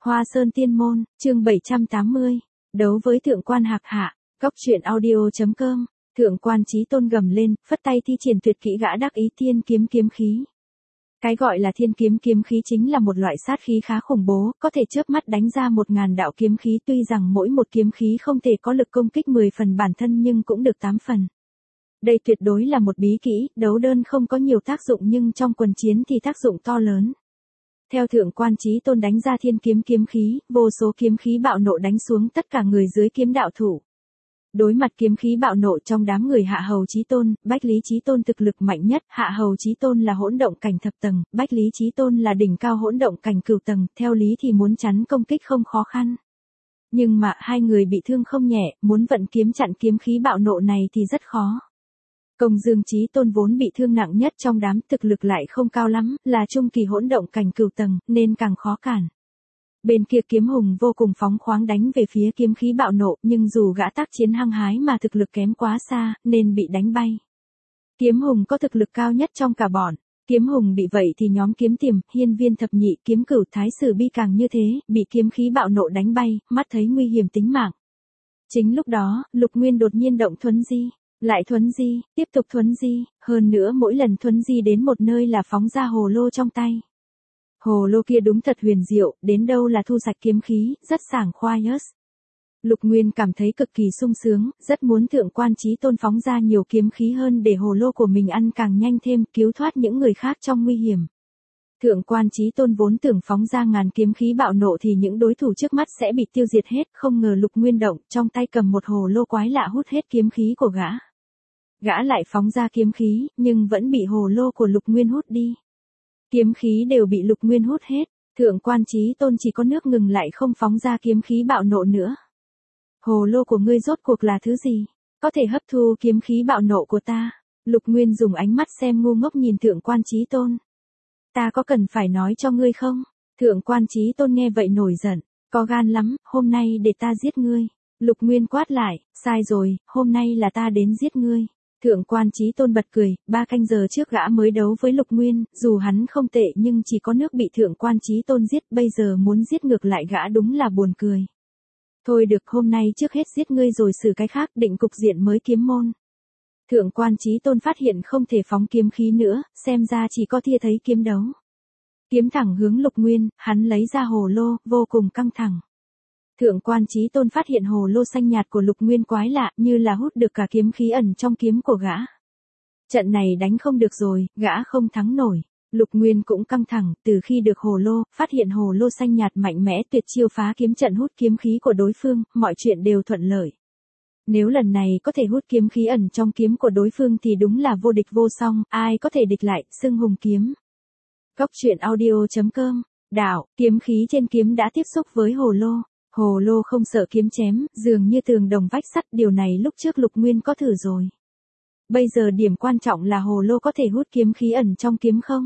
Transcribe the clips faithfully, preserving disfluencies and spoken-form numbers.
Hoa Sơn Tiên Môn, chương bảy trăm tám mươi, đấu với thượng quan Hạc Hạ, góc truyện audio chấm com, thượng quan Chí Tôn gầm lên, phất tay thi triển tuyệt kỹ gã đắc ý thiên kiếm kiếm khí. Cái gọi là thiên kiếm kiếm khí chính là một loại sát khí khá khủng bố, có thể chớp mắt đánh ra một ngàn đạo kiếm khí, tuy rằng mỗi một kiếm khí không thể có lực công kích mười phần bản thân nhưng cũng được tám phần. Đây tuyệt đối là một bí kỹ, đấu đơn không có nhiều tác dụng nhưng trong quần chiến thì tác dụng to lớn. Theo thượng quan Chí Tôn đánh ra thiên kiếm kiếm khí, vô số kiếm khí bạo nộ đánh xuống tất cả người dưới kiếm đạo thủ. Đối mặt kiếm khí bạo nộ trong đám người Hạ Hầu Chí Tôn, Bách Lý Chí Tôn thực lực mạnh nhất, Hạ Hầu Chí Tôn là hỗn động cảnh thập tầng, Bách Lý Chí Tôn là đỉnh cao hỗn động cảnh cửu tầng, theo lý thì muốn chắn công kích không khó khăn. Nhưng mà hai người bị thương không nhẹ, muốn vận kiếm chặn kiếm khí bạo nộ này thì rất khó. Công Dương Chí Tôn vốn bị thương nặng nhất trong đám, thực lực lại không cao lắm, là trung kỳ hỗn động cảnh cửu tầng, nên càng khó cản. Bên kia Kiếm Hùng vô cùng phóng khoáng đánh về phía kiếm khí bạo nộ, nhưng dù gã tác chiến hăng hái mà thực lực kém quá xa, nên bị đánh bay. Kiếm Hùng có thực lực cao nhất trong cả bọn. Kiếm Hùng bị vậy thì nhóm Kiếm Tiềm, Hiên Viên thập nhị, Kiếm Cửu, Thái Sử Bi càng như thế, bị kiếm khí bạo nộ đánh bay, mắt thấy nguy hiểm tính mạng. Chính lúc đó, Lục Nguyên đột nhiên động thuấn di. Lại thuấn di, tiếp tục thuấn di, hơn nữa mỗi lần thuấn di đến một nơi là phóng ra hồ lô trong tay. Hồ lô kia đúng thật huyền diệu, đến đâu là thu sạch kiếm khí, rất sảng khoai. Lục Nguyên cảm thấy cực kỳ sung sướng, rất muốn thượng quan Chí Tôn phóng ra nhiều kiếm khí hơn để hồ lô của mình ăn càng nhanh thêm, cứu thoát những người khác trong nguy hiểm. Thượng quan Chí Tôn vốn tưởng phóng ra ngàn kiếm khí bạo nộ thì những đối thủ trước mắt sẽ bị tiêu diệt hết, không ngờ Lục Nguyên động, trong tay cầm một hồ lô quái lạ hút hết kiếm khí của gã. Gã lại phóng ra kiếm khí, nhưng vẫn bị hồ lô của Lục Nguyên hút đi. Kiếm khí đều bị Lục Nguyên hút hết, thượng quan Chí Tôn chỉ có nước ngừng lại không phóng ra kiếm khí bạo nộ nữa. Hồ lô của ngươi rốt cuộc là thứ gì? Có thể hấp thu kiếm khí bạo nộ của ta? Lục Nguyên dùng ánh mắt xem ngu ngốc nhìn thượng quan Chí Tôn. Ta có cần phải nói cho ngươi không? Thượng quan Chí Tôn nghe vậy nổi giận, có gan lắm, hôm nay để ta giết ngươi. Lục Nguyên quát lại, sai rồi, hôm nay là ta đến giết ngươi. Thượng quan Chí Tôn bật cười, ba canh giờ trước gã mới đấu với Lục Nguyên, dù hắn không tệ nhưng chỉ có nước bị thượng quan Chí Tôn giết, bây giờ muốn giết ngược lại gã đúng là buồn cười. Thôi được, hôm nay trước hết giết ngươi rồi xử cái khác, định cục diện mới kiếm môn. Thượng quan Chí Tôn phát hiện không thể phóng kiếm khí nữa, xem ra chỉ có thia thấy kiếm đấu. Kiếm thẳng hướng Lục Nguyên, hắn lấy ra hồ lô, vô cùng căng thẳng. Thượng quan Chí Tôn phát hiện hồ lô xanh nhạt của Lục Nguyên quái lạ, như là hút được cả kiếm khí ẩn trong kiếm của gã. Trận này đánh không được rồi, gã không thắng nổi. Lục Nguyên cũng căng thẳng, từ khi được hồ lô, phát hiện hồ lô xanh nhạt mạnh mẽ tuyệt chiêu phá kiếm trận hút kiếm khí của đối phương, mọi chuyện đều thuận lợi. Nếu lần này có thể hút kiếm khí ẩn trong kiếm của đối phương thì đúng là vô địch vô song, ai có thể địch lại, xưng hùng kiếm. Góc truyện audio chấm com, đạo, kiếm khí trên kiếm đã tiếp xúc với hồ lô. Hồ lô không sợ kiếm chém, dường như tường đồng vách sắt, điều này lúc trước Lục Nguyên có thử rồi. Bây giờ điểm quan trọng là hồ lô có thể hút kiếm khí ẩn trong kiếm không?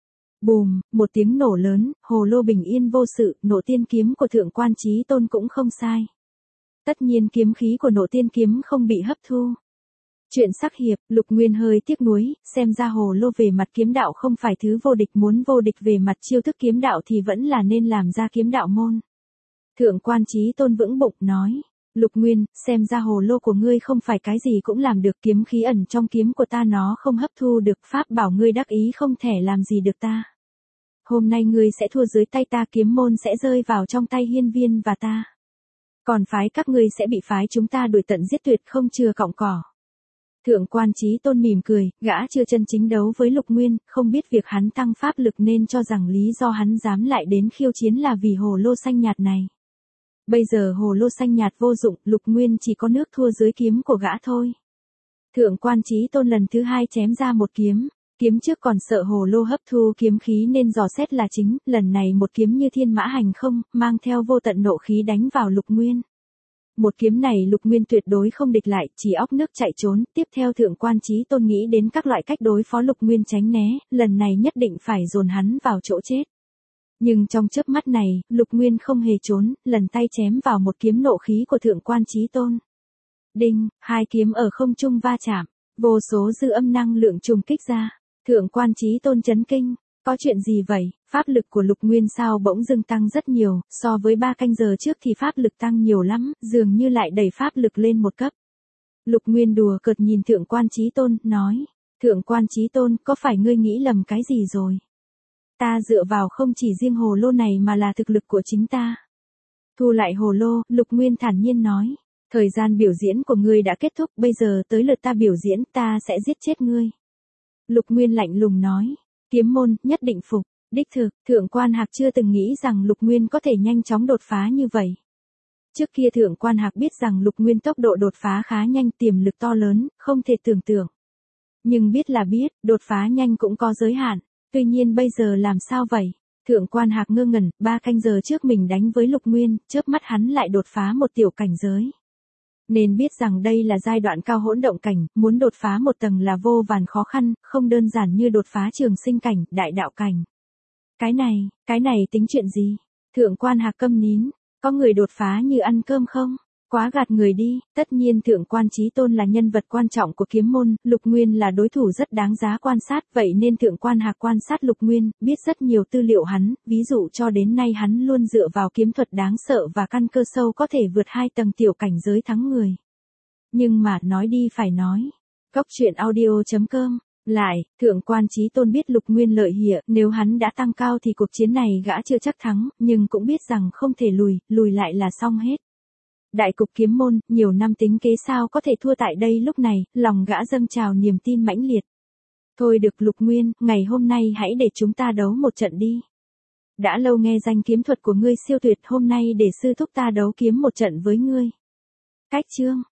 Bùm, một tiếng nổ lớn, hồ lô bình yên vô sự, nộ tiên kiếm của thượng quan Chí Tôn cũng không sai. Tất nhiên kiếm khí của nộ tiên kiếm không bị hấp thu. Chuyện sắc hiệp, Lục Nguyên hơi tiếc nuối, xem ra hồ lô về mặt kiếm đạo không phải thứ vô địch, muốn vô địch về mặt chiêu thức kiếm đạo thì vẫn là nên làm ra kiếm đạo môn. Thượng quan Chí Tôn vững bụng nói, Lục Nguyên, xem ra hồ lô của ngươi không phải cái gì cũng làm được, kiếm khí ẩn trong kiếm của ta nó không hấp thu được, pháp bảo ngươi đắc ý không thể làm gì được ta. Hôm nay ngươi sẽ thua dưới tay ta, kiếm môn sẽ rơi vào trong tay Hiên Viên và ta. Còn phái các ngươi sẽ bị phái chúng ta đuổi tận giết tuyệt không chừa cọng cỏ. Thượng quan Chí Tôn mỉm cười, gã chưa chân chính đấu với Lục Nguyên, không biết việc hắn tăng pháp lực nên cho rằng lý do hắn dám lại đến khiêu chiến là vì hồ lô xanh nhạt này. Bây giờ hồ lô xanh nhạt vô dụng, Lục Nguyên chỉ có nước thua dưới kiếm của gã thôi. Thượng quan Chí Tôn lần thứ hai chém ra một kiếm, kiếm trước còn sợ hồ lô hấp thu kiếm khí nên dò xét là chính, lần này một kiếm như thiên mã hành không, mang theo vô tận nộ khí đánh vào Lục Nguyên. Một kiếm này Lục Nguyên tuyệt đối không địch lại, chỉ óc nước chạy trốn, tiếp theo thượng quan Chí Tôn nghĩ đến các loại cách đối phó Lục Nguyên tránh né, lần này nhất định phải dồn hắn vào chỗ chết. Nhưng trong chớp mắt này, Lục Nguyên không hề trốn, lần tay chém vào một kiếm nộ khí của thượng quan Chí Tôn. Đinh, hai kiếm ở không trung va chạm, vô số dư âm năng lượng trùng kích ra, thượng quan Chí Tôn chấn kinh, có chuyện gì vậy, Pháp lực của Lục Nguyên sao bỗng dưng tăng rất nhiều, so với ba canh giờ trước thì pháp lực tăng nhiều lắm, dường như lại đẩy pháp lực lên một cấp. Lục Nguyên đùa cợt nhìn Thượng quan Chí Tôn, nói, Thượng quan Chí Tôn, có phải ngươi nghĩ lầm cái gì rồi? Ta dựa vào không chỉ riêng hồ lô này mà là thực lực của chính ta. Thu lại hồ lô, Lục Nguyên thản nhiên nói, thời gian biểu diễn của ngươi đã kết thúc, bây giờ tới lượt ta biểu diễn, ta sẽ giết chết ngươi. Lục Nguyên lạnh lùng nói, kiếm môn, nhất định phục. Đích thực, Thượng quan Hạc chưa từng nghĩ rằng Lục Nguyên có thể nhanh chóng đột phá như vậy. Trước kia Thượng quan Hạc biết rằng Lục Nguyên tốc độ đột phá khá nhanh, tiềm lực to lớn, không thể tưởng tượng. Nhưng biết là biết, đột phá nhanh cũng có giới hạn. Tuy nhiên bây giờ làm sao vậy? Thượng quan Hạc ngơ ngẩn, ba canh giờ trước mình đánh với Lục Nguyên, chớp mắt hắn lại đột phá một tiểu cảnh giới. Nên biết rằng đây là giai đoạn cao hỗn động cảnh, muốn đột phá một tầng là vô vàn khó khăn, không đơn giản như đột phá trường sinh cảnh, đại đạo cảnh. Cái này, cái này tính chuyện gì? Thượng quan Hạc câm nín, có người đột phá như ăn cơm không? Quá gạt người đi, tất nhiên Thượng quan Chí Tôn là nhân vật quan trọng của kiếm môn, Lục Nguyên là đối thủ rất đáng giá quan sát, vậy nên Thượng quan Hạc quan sát Lục Nguyên, biết rất nhiều tư liệu hắn, ví dụ cho đến nay hắn luôn dựa vào kiếm thuật đáng sợ và căn cơ sâu có thể vượt hai tầng tiểu cảnh giới thắng người. Nhưng mà, nói đi phải nói, Cốc truyện audio chấm com. Lại, Thượng quan Chí Tôn biết Lục Nguyên lợi hại, nếu hắn đã tăng cao thì cuộc chiến này gã chưa chắc thắng, nhưng cũng biết rằng không thể lùi, lùi lại là xong hết. Đại cục kiếm môn, nhiều năm tính kế sao có thể thua tại đây lúc này, lòng gã dâng trào niềm tin mãnh liệt. Thôi được Lục Nguyên, ngày hôm nay hãy để chúng ta đấu một trận đi. Đã lâu nghe danh kiếm thuật của ngươi siêu tuyệt, hôm nay để sư thúc ta đấu kiếm một trận với ngươi. Cách chương